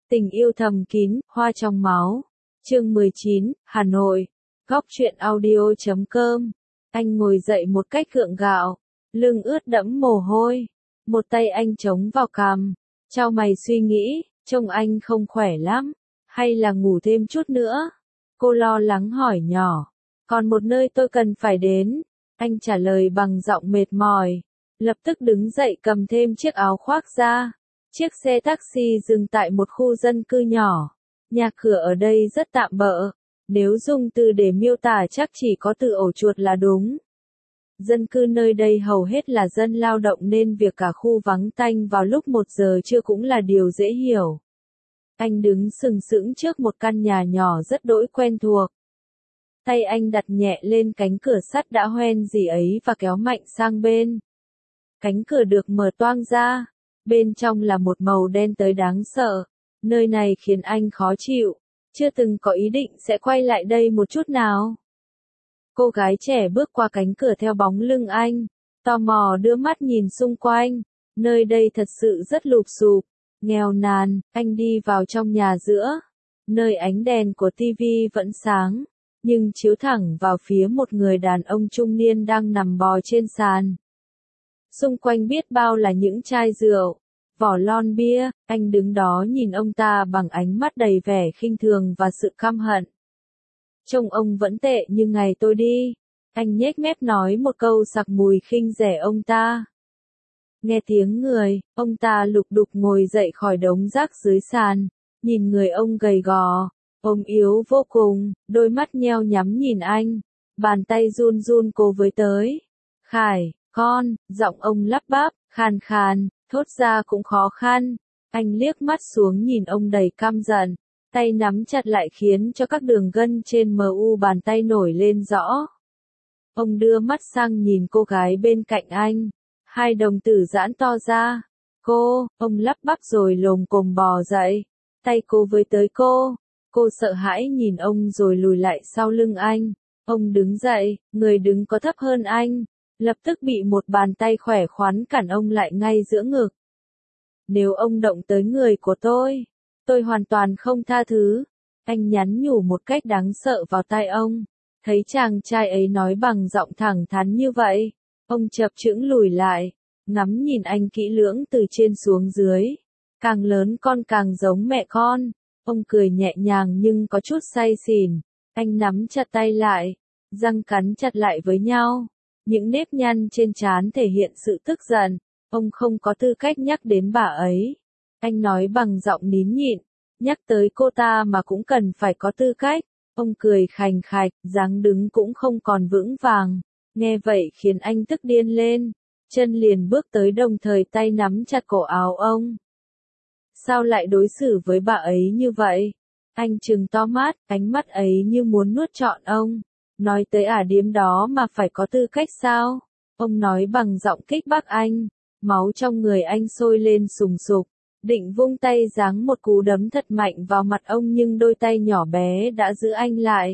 Tình yêu thầm kín, hoa trong máu. Chương 19, Hà Nội. Góc truyện audio.com. Anh ngồi dậy một cách gượng gạo, lưng ướt đẫm mồ hôi. Một tay anh chống vào cằm, chau mày suy nghĩ, trông anh không khỏe lắm, hay là ngủ thêm chút nữa? Cô lo lắng hỏi nhỏ. Còn một nơi tôi cần phải đến. Anh trả lời bằng giọng mệt mỏi, lập tức đứng dậy cầm thêm chiếc áo khoác ra. Chiếc xe taxi dừng tại một khu dân cư nhỏ. Nhà cửa ở đây rất tạm bợ. Nếu dùng từ để miêu tả chắc chỉ có từ ổ chuột là đúng. Dân cư nơi đây hầu hết là dân lao động nên việc cả khu vắng tanh vào lúc 1 giờ trưa cũng là điều dễ hiểu. Anh đứng sừng sững trước một căn nhà nhỏ rất đỗi quen thuộc. Tay anh đặt nhẹ lên cánh cửa sắt đã hoen gì ấy và kéo mạnh sang bên. Cánh cửa được mở toang ra. Bên trong là một màu đen tới đáng sợ. Nơi này khiến anh khó chịu. Chưa từng có ý định sẽ quay lại đây một chút nào. Cô gái trẻ bước qua cánh cửa theo bóng lưng anh. Tò mò đưa mắt nhìn xung quanh. Nơi đây thật sự rất lụp xụp, nghèo nàn. Anh đi vào trong nhà giữa. Nơi ánh đèn của tivi vẫn sáng. Nhưng chiếu thẳng vào phía một người đàn ông trung niên đang nằm bò trên sàn. Xung quanh biết bao là những chai rượu, vỏ lon bia. Anh đứng đó nhìn ông ta bằng ánh mắt đầy vẻ khinh thường và sự căm hận. Trông ông vẫn tệ như ngày tôi đi. Anh nhếch mép nói một câu sặc mùi khinh rẻ ông ta. Nghe tiếng người, ông ta lục đục ngồi dậy khỏi đống rác dưới sàn. Nhìn người ông gầy gò, ốm yếu vô cùng, đôi mắt nheo nhắm nhìn anh. Bàn tay run run cố với tới. Khải, con, giọng ông lắp bắp, khàn khàn, thốt ra cũng khó khăn. Anh liếc mắt xuống nhìn ông đầy căm giận. Tay nắm chặt lại khiến cho các đường gân trên mu bàn tay nổi lên rõ. Ông đưa mắt sang nhìn cô gái bên cạnh anh. Hai đồng tử giãn to ra. Cô, ông lắp bắp rồi lồm cồm bò dậy. Tay cô với tới cô. Cô sợ hãi nhìn ông rồi lùi lại sau lưng anh. Ông đứng dậy, người đứng có thấp hơn anh. Lập tức bị một bàn tay khỏe khoắn cản ông lại ngay giữa ngực. Nếu ông động tới người của tôi hoàn toàn không tha thứ. Anh nhắn nhủ một cách đáng sợ vào tai ông. Thấy chàng trai ấy nói bằng giọng thẳng thắn như vậy, ông chập chững lùi lại, ngắm nhìn anh kỹ lưỡng từ trên xuống dưới. Càng lớn con càng giống mẹ con. Ông cười nhẹ nhàng nhưng có chút say xỉn. Anh nắm chặt tay lại, răng cắn chặt lại với nhau. Những nếp nhăn trên trán thể hiện sự tức giận. Ông không có tư cách nhắc đến bà ấy. Anh nói bằng giọng nín nhịn. Nhắc tới cô ta mà cũng cần phải có tư cách. Ông cười khành khạch, dáng đứng cũng không còn vững vàng. Nghe vậy khiến anh tức điên lên. Chân liền bước tới đồng thời tay nắm chặt cổ áo ông. Sao lại đối xử với bà ấy như vậy? Anh trừng to mắt, ánh mắt ấy như muốn nuốt trọn ông. Nói tới điếm đó mà phải có tư cách sao? Ông nói bằng giọng kích bác anh. Máu trong người anh sôi lên sùng sục. Định vung tay giáng một cú đấm thật mạnh vào mặt ông nhưng đôi tay nhỏ bé đã giữ anh lại.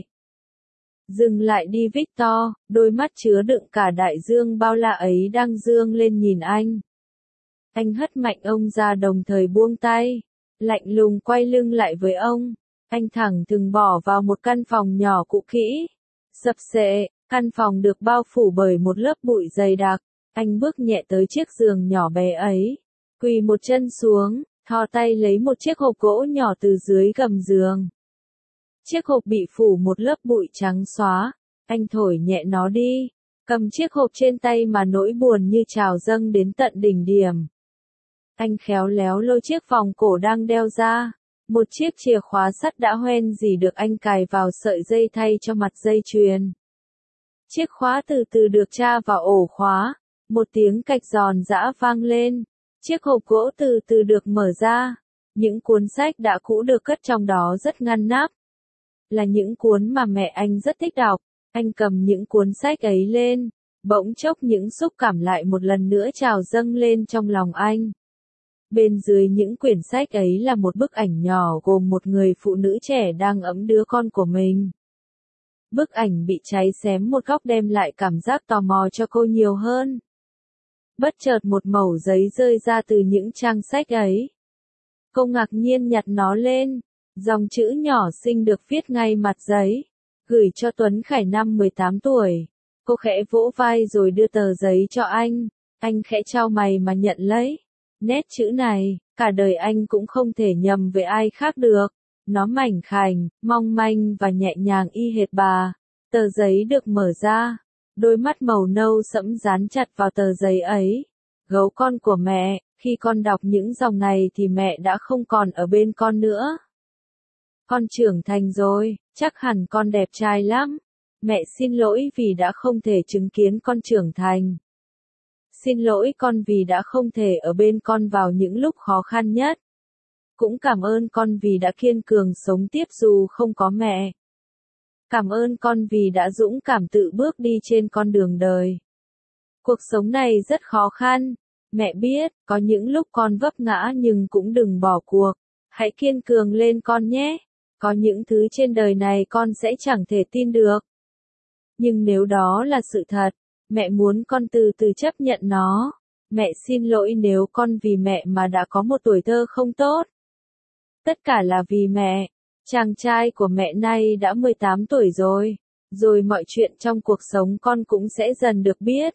Dừng lại đi Victor, đôi mắt chứa đựng cả đại dương bao la ấy đang dương lên nhìn anh. Anh hất mạnh ông ra đồng thời buông tay. Lạnh lùng quay lưng lại với ông. Anh thẳng thừng bỏ vào một căn phòng nhỏ cũ kỹ. Sập xệ, căn phòng được bao phủ bởi một lớp bụi dày đặc. Anh bước nhẹ tới chiếc giường nhỏ bé ấy. Quỳ một chân xuống, thò tay lấy một chiếc hộp gỗ nhỏ từ dưới gầm giường. Chiếc hộp bị phủ một lớp bụi trắng xóa. Anh thổi nhẹ nó đi. Cầm chiếc hộp trên tay mà nỗi buồn như trào dâng đến tận đỉnh điểm. Anh khéo léo lôi chiếc vòng cổ đang đeo ra. Một chiếc chìa khóa sắt đã hoen gì được anh cài vào sợi dây thay cho mặt dây chuyền. Chiếc khóa từ từ được tra vào ổ khóa. Một tiếng cạch giòn giã vang lên. Chiếc hộp gỗ từ từ được mở ra. Những cuốn sách đã cũ được cất trong đó rất ngăn nắp. Là những cuốn mà mẹ anh rất thích đọc. Anh cầm những cuốn sách ấy lên. Bỗng chốc những xúc cảm lại một lần nữa trào dâng lên trong lòng anh. Bên dưới những quyển sách ấy là một bức ảnh nhỏ gồm một người phụ nữ trẻ đang ẵm đứa con của mình. Bức ảnh bị cháy xém một góc đem lại cảm giác tò mò cho cô nhiều hơn. Bất chợt một mẩu giấy rơi ra từ những trang sách ấy. Cô ngạc nhiên nhặt nó lên. Dòng chữ nhỏ xinh được viết ngay mặt giấy. Gửi cho Tuấn Khải năm 18 tuổi. Cô khẽ vỗ vai rồi đưa tờ giấy cho anh. Anh khẽ chau mày mà nhận lấy. Nét chữ này, cả đời anh cũng không thể nhầm với ai khác được. Nó mảnh khảnh, mong manh và nhẹ nhàng y hệt bà. Tờ giấy được mở ra. Đôi mắt màu nâu sẫm dán chặt vào tờ giấy ấy. Gấu con của mẹ, khi con đọc những dòng này thì mẹ đã không còn ở bên con nữa. Con trưởng thành rồi, chắc hẳn con đẹp trai lắm. Mẹ xin lỗi vì đã không thể chứng kiến con trưởng thành. Xin lỗi con vì đã không thể ở bên con vào những lúc khó khăn nhất. Cũng cảm ơn con vì đã kiên cường sống tiếp dù không có mẹ. Cảm ơn con vì đã dũng cảm tự bước đi trên con đường đời. Cuộc sống này rất khó khăn. Mẹ biết, có những lúc con vấp ngã nhưng cũng đừng bỏ cuộc. Hãy kiên cường lên con nhé. Có những thứ trên đời này con sẽ chẳng thể tin được. Nhưng nếu đó là sự thật, mẹ muốn con từ từ chấp nhận nó. Mẹ xin lỗi nếu con vì mẹ mà đã có một tuổi thơ không tốt. Tất cả là vì mẹ. Chàng trai của mẹ nay đã 18 tuổi rồi. Rồi mọi chuyện trong cuộc sống con cũng sẽ dần được biết.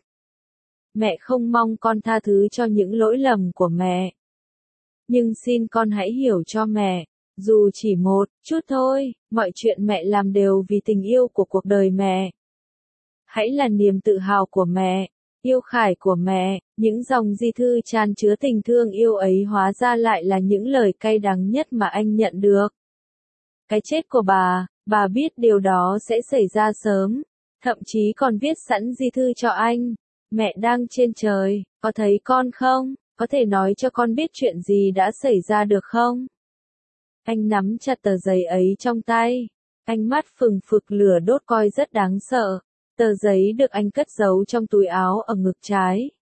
Mẹ không mong con tha thứ cho những lỗi lầm của mẹ. Nhưng xin con hãy hiểu cho mẹ. Dù chỉ một chút thôi, mọi chuyện mẹ làm đều vì tình yêu của cuộc đời mẹ. Hãy là niềm tự hào của mẹ, yêu Khải của mẹ. Những dòng di thư chan chứa tình thương yêu ấy hóa ra lại là những lời cay đắng nhất mà anh nhận được. Cái chết của bà biết điều đó sẽ xảy ra sớm, thậm chí còn viết sẵn di thư cho anh. Mẹ đang trên trời, có thấy con không? Có thể nói cho con biết chuyện gì đã xảy ra được không? Anh nắm chặt tờ giấy ấy trong tay. Ánh mắt phừng phực lửa đốt coi rất đáng sợ. Tờ giấy được anh cất giấu trong túi áo ở ngực trái.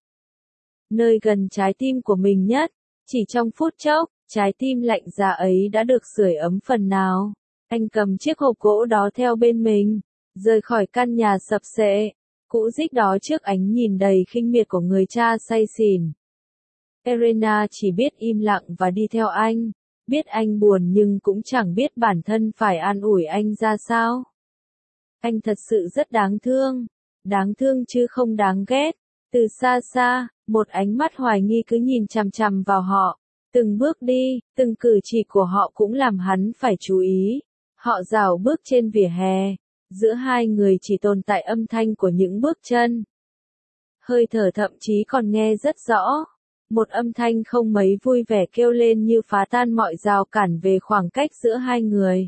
Nơi gần trái tim của mình nhất. Chỉ trong phút chốc, trái tim lạnh giá ấy đã được sưởi ấm phần nào. Anh cầm chiếc hộp gỗ đó theo bên mình. Rời khỏi căn nhà sập xệ. Cũ rích đó trước ánh nhìn đầy khinh miệt của người cha say xỉn. Elena chỉ biết im lặng và đi theo anh. Biết anh buồn nhưng cũng chẳng biết bản thân phải an ủi anh ra sao. Anh thật sự rất đáng thương. Đáng thương chứ không đáng ghét. Từ xa xa, một ánh mắt hoài nghi cứ nhìn chằm chằm vào họ. Từng bước đi, từng cử chỉ của họ cũng làm hắn phải chú ý. Họ rảo bước trên vỉa hè. Giữa hai người chỉ tồn tại âm thanh của những bước chân. Hơi thở thậm chí còn nghe rất rõ. Một âm thanh không mấy vui vẻ kêu lên như phá tan mọi rào cản về khoảng cách giữa hai người.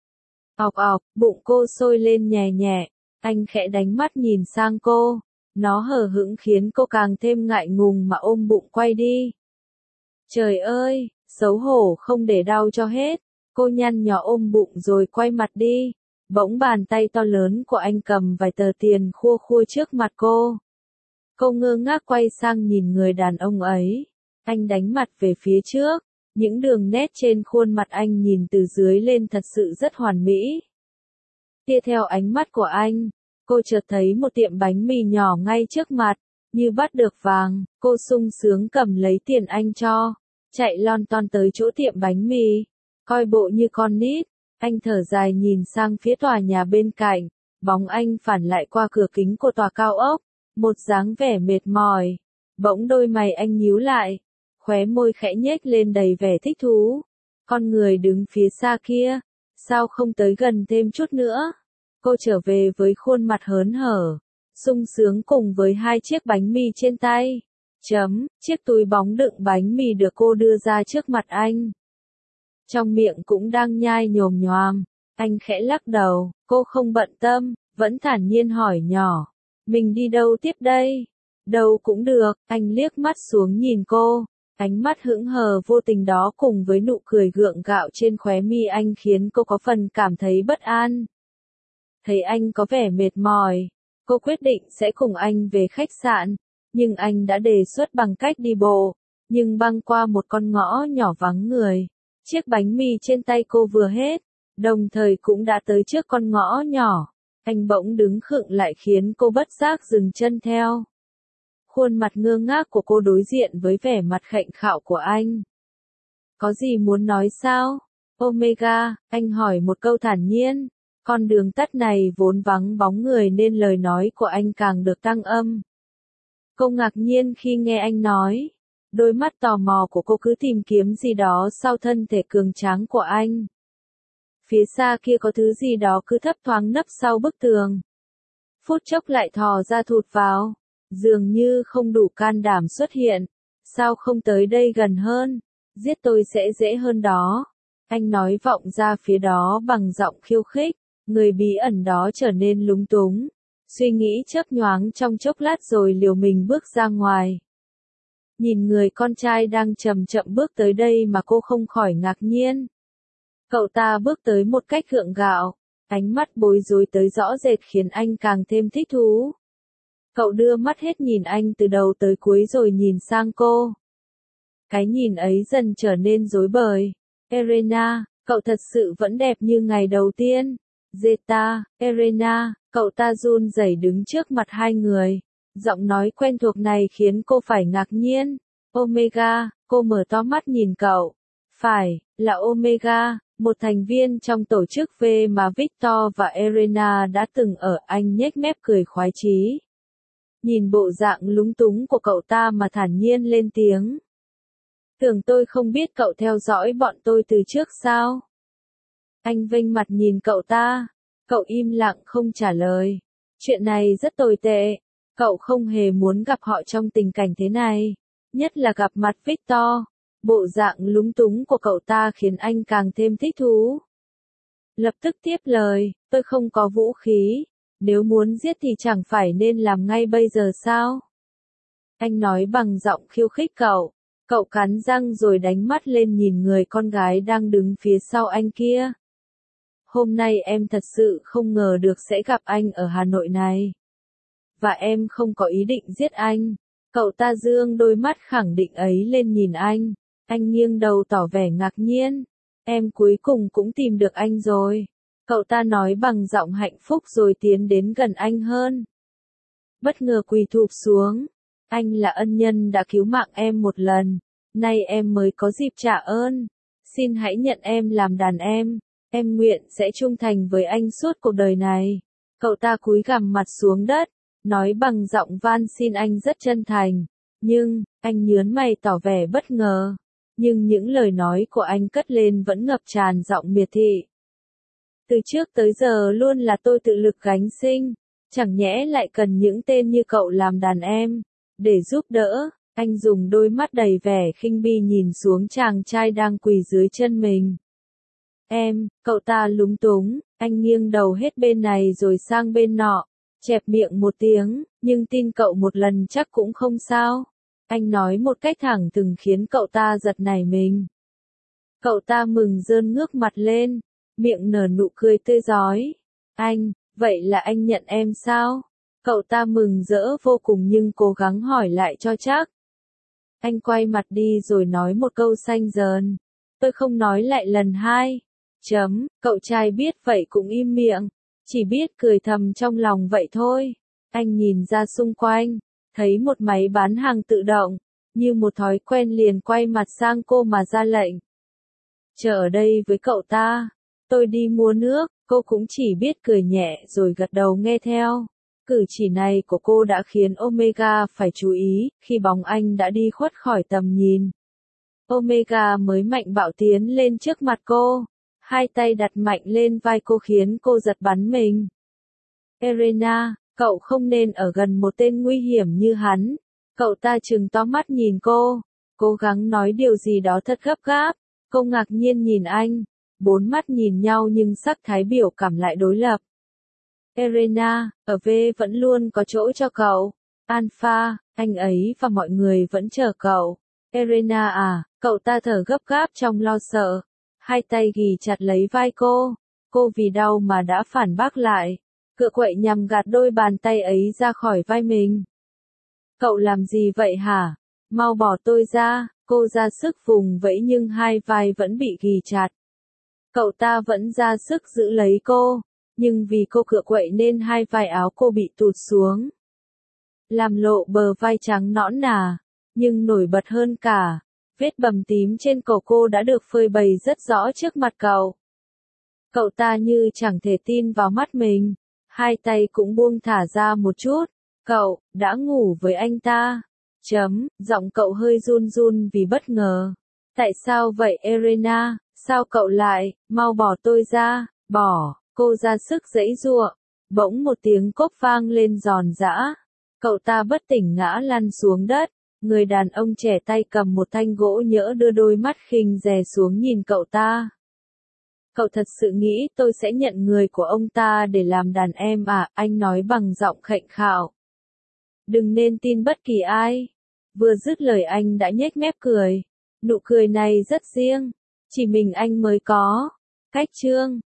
Ọc ọc, bụng cô sôi lên nhè nhẹ. Anh khẽ đánh mắt nhìn sang cô. Nó hờ hững khiến cô càng thêm ngại ngùng mà ôm bụng quay đi. Trời ơi, xấu hổ không để đau cho hết. Cô nhăn nhó ôm bụng rồi quay mặt đi. Bỗng bàn tay to lớn của anh cầm vài tờ tiền khua khua trước mặt cô. Cô ngơ ngác quay sang nhìn người đàn ông ấy. Anh đánh mặt về phía trước. Những đường nét trên khuôn mặt anh nhìn từ dưới lên thật sự rất hoàn mỹ. Tia theo ánh mắt của anh, cô chợt thấy một tiệm bánh mì nhỏ ngay trước mặt. Như bắt được vàng, cô sung sướng cầm lấy tiền anh cho. Chạy lon ton tới chỗ tiệm bánh mì. Coi bộ như con nít. Anh thở dài nhìn sang phía tòa nhà bên cạnh. Bóng anh phản lại qua cửa kính của tòa cao ốc. Một dáng vẻ mệt mỏi. Bỗng đôi mày anh nhíu lại. Khóe môi khẽ nhếch lên đầy vẻ thích thú. Con người đứng phía xa kia. Sao không tới gần thêm chút nữa? Cô trở về với khuôn mặt hớn hở. Sung sướng cùng với hai chiếc bánh mì trên tay. Chiếc túi bóng đựng bánh mì được cô đưa ra trước mặt anh. Trong miệng cũng đang nhai nhồm nhoàm. Anh khẽ lắc đầu, cô không bận tâm, vẫn thản nhiên hỏi nhỏ. Mình đi đâu tiếp đây? Đâu cũng được, anh liếc mắt xuống nhìn cô. Ánh mắt hững hờ vô tình đó cùng với nụ cười gượng gạo trên khóe mi anh khiến cô có phần cảm thấy bất an. Thấy anh có vẻ mệt mỏi, cô quyết định sẽ cùng anh về khách sạn. Nhưng anh đã đề xuất bằng cách đi bộ, nhưng băng qua một con ngõ nhỏ vắng người. Chiếc bánh mì trên tay cô vừa hết, đồng thời cũng đã tới trước con ngõ nhỏ. Anh bỗng đứng khựng lại khiến cô bất giác dừng chân theo. Khuôn mặt ngơ ngác của cô đối diện với vẻ mặt khệnh khạo của anh. Có gì muốn nói sao? Omega, anh hỏi một câu thản nhiên. Con đường tắt này vốn vắng bóng người nên lời nói của anh càng được tăng âm. Cô ngạc nhiên khi nghe anh nói. Đôi mắt tò mò của cô cứ tìm kiếm gì đó sau thân thể cường tráng của anh. Phía xa kia có thứ gì đó cứ thấp thoáng nấp sau bức tường. Phút chốc lại thò ra thụt vào. Dường như không đủ can đảm xuất hiện. Sao không tới đây gần hơn? Giết tôi sẽ dễ hơn đó. Anh nói vọng ra phía đó bằng giọng khiêu khích. Người bí ẩn đó trở nên lúng túng. Suy nghĩ chớp nhoáng trong chốc lát rồi liều mình bước ra ngoài. Nhìn người con trai đang chậm chậm bước tới đây mà cô không khỏi ngạc nhiên. Cậu ta bước tới một cách gượng gạo. Ánh mắt bối rối tới rõ rệt khiến anh càng thêm thích thú. Cậu đưa mắt hết nhìn anh từ đầu tới cuối rồi nhìn sang cô. Cái nhìn ấy dần trở nên rối bời. Elena, cậu thật sự vẫn đẹp như ngày đầu tiên. Zeta, Elena, cậu ta run rẩy đứng trước mặt hai người. Giọng nói quen thuộc này khiến cô phải ngạc nhiên. Omega, cô mở to mắt nhìn cậu. Phải, là Omega, một thành viên trong tổ chức V mà Victor và Elena đã từng ở. Anh nhếch mép cười khoái chí. Nhìn bộ dạng lúng túng của cậu ta mà thản nhiên lên tiếng. Tưởng tôi không biết cậu theo dõi bọn tôi từ trước sao? Anh vênh mặt nhìn cậu ta. Cậu im lặng không trả lời. Chuyện này rất tồi tệ. Cậu không hề muốn gặp họ trong tình cảnh thế này. Nhất là gặp mặt Victor. Bộ dạng lúng túng của cậu ta khiến anh càng thêm thích thú. Lập tức tiếp lời, tôi không có vũ khí. Nếu muốn giết thì chẳng phải nên làm ngay bây giờ sao? Anh nói bằng giọng khiêu khích cậu. Cậu cắn răng rồi đánh mắt lên nhìn người con gái đang đứng phía sau anh kia. Hôm nay em thật sự không ngờ được sẽ gặp anh ở Hà Nội này. Và em không có ý định giết anh. Cậu ta dương đôi mắt khẳng định ấy lên nhìn anh. Anh nghiêng đầu tỏ vẻ ngạc nhiên. Em cuối cùng cũng tìm được anh rồi. Cậu ta nói bằng giọng hạnh phúc rồi tiến đến gần anh hơn. Bất ngờ quỳ thụp xuống. Anh là ân nhân đã cứu mạng em một lần. Nay em mới có dịp trả ơn. Xin hãy nhận em làm đàn em. Em nguyện sẽ trung thành với anh suốt cuộc đời này. Cậu ta cúi gằm mặt xuống đất. Nói bằng giọng van xin anh rất chân thành. Nhưng, anh nhướng mày tỏ vẻ bất ngờ. Nhưng những lời nói của anh cất lên vẫn ngập tràn giọng miệt thị. Từ trước tới giờ luôn là tôi tự lực gánh sinh. Chẳng nhẽ lại cần những tên như cậu làm đàn em. Để giúp đỡ, anh dùng đôi mắt đầy vẻ khinh bi nhìn xuống chàng trai đang quỳ dưới chân mình. Em, cậu ta lúng túng, anh nghiêng đầu hết bên này rồi sang bên nọ. Chẹp miệng một tiếng, nhưng tin cậu một lần chắc cũng không sao. Anh nói một cách thẳng thừng khiến cậu ta giật nảy mình. Cậu ta mừng rơn ngước mặt lên, miệng nở nụ cười tươi rói. Anh, vậy là anh nhận em sao? Cậu ta mừng rỡ vô cùng nhưng cố gắng hỏi lại cho chắc. Anh quay mặt đi rồi nói một câu xanh dờn. Tôi không nói lại lần hai. Cậu trai biết vậy cũng im miệng. Chỉ biết cười thầm trong lòng vậy thôi. Anh nhìn ra xung quanh, thấy một máy bán hàng tự động, như một thói quen liền quay mặt sang cô mà ra lệnh. Chờ ở đây với cậu ta, tôi đi mua nước, cô cũng chỉ biết cười nhẹ rồi gật đầu nghe theo. Cử chỉ này của cô đã khiến Omega phải chú ý, khi bóng anh đã đi khuất khỏi tầm nhìn. Omega mới mạnh bạo tiến lên trước mặt cô. Hai tay đặt mạnh lên vai cô khiến cô giật bắn mình. Elena, cậu không nên ở gần một tên nguy hiểm như hắn. Cậu ta trừng to mắt nhìn cô, cố gắng nói điều gì đó thật gấp gáp. Cô ngạc nhiên nhìn anh, bốn mắt nhìn nhau nhưng sắc thái biểu cảm lại đối lập. Elena, ở V vẫn luôn có chỗ cho cậu. Alpha, anh ấy và mọi người vẫn chờ cậu. Elena à, cậu ta thở gấp gáp trong lo sợ. Hai tay ghì chặt lấy vai cô. Cô vì đau mà đã phản bác lại. Cựa quậy nhằm gạt đôi bàn tay ấy ra khỏi vai mình. Cậu làm gì vậy hả? Mau bỏ tôi ra. Cô ra sức vùng vẫy nhưng hai vai vẫn bị ghì chặt. Cậu ta vẫn ra sức giữ lấy cô. Nhưng vì cô cựa quậy nên hai vai áo cô bị tụt xuống. Làm lộ bờ vai trắng nõn nà. Nhưng nổi bật hơn cả. Vết bầm tím trên cổ cô đã được phơi bày rất rõ trước mặt cậu. Cậu ta như chẳng thể tin vào mắt mình. Hai tay cũng buông thả ra một chút. Cậu, đã ngủ với anh ta. Giọng cậu hơi run run vì bất ngờ. Tại sao vậy Elena, sao cậu lại, mau bỏ tôi ra, bỏ, cô ra sức giãy giụa. Bỗng một tiếng cốp vang lên giòn giã. Cậu ta bất tỉnh ngã lăn xuống đất. Người đàn ông trẻ tay cầm một thanh gỗ nhỡ đưa đôi mắt khinh dè xuống nhìn cậu ta. Cậu thật sự nghĩ tôi sẽ nhận người của ông ta để làm đàn em à? Anh nói bằng giọng khệnh khạo. Đừng nên tin bất kỳ ai. Vừa dứt lời anh đã nhếch mép cười. Nụ cười này rất riêng. Chỉ mình anh mới có. Cách chương